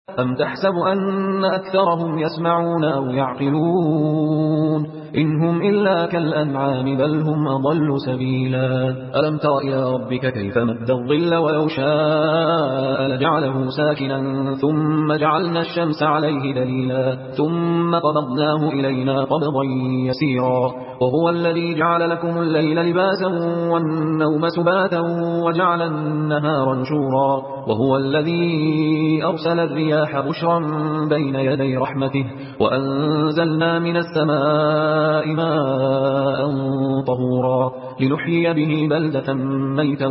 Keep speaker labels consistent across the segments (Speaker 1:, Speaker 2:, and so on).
Speaker 1: أم تحسب أن أكثرهم يسمعون أو يعقلون إن هم إلا كالأنعام بل هم أضل سبيلا ألم تر إلى ربك كيف مد الظل ولو شاء لجعله ساكنا ثم جعلنا الشمس عليه دليلا ثم قبضناه إلينا قبضا يسيرا وهو الذي جعل لكم الليل لباسا والنوم سباتا وجعل النهار نشورا وهو الذي أرسل الرياح بشرا بين يدي رحمته وأنزلنا من السماء ماء طهورا لنحيي به بلدة ميتا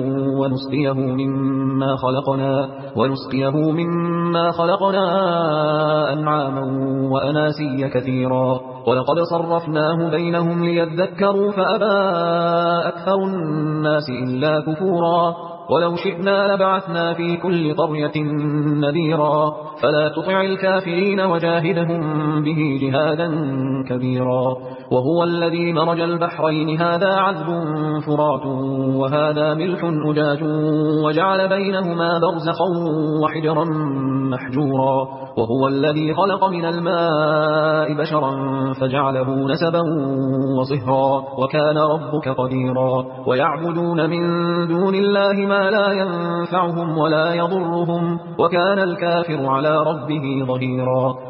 Speaker 1: ونسقيه مما خلقنا أنعاما وأناسيا كثيرا ولقد صرفناه بينهم ليذكروا فأبى أكثر الناس إلا كفورا ولو شئنا لبعثنا في كل قرية نذيرا فلا تطع الكافرين وجاهدهم به جهادا كبيرا وهو الذي مرج البحرين هذا عذب فرات وهذا ملح أجاج وجعل بينهما برزخا وحجرا محجورا وهو الذي خلق من الماء بشرا فجعله نسبا وصهرا وكان ربك قديرا ويعبدون من دون الله ما لا ينفعهم ولا يضرهم وكان الكافر على ربه ظهيرا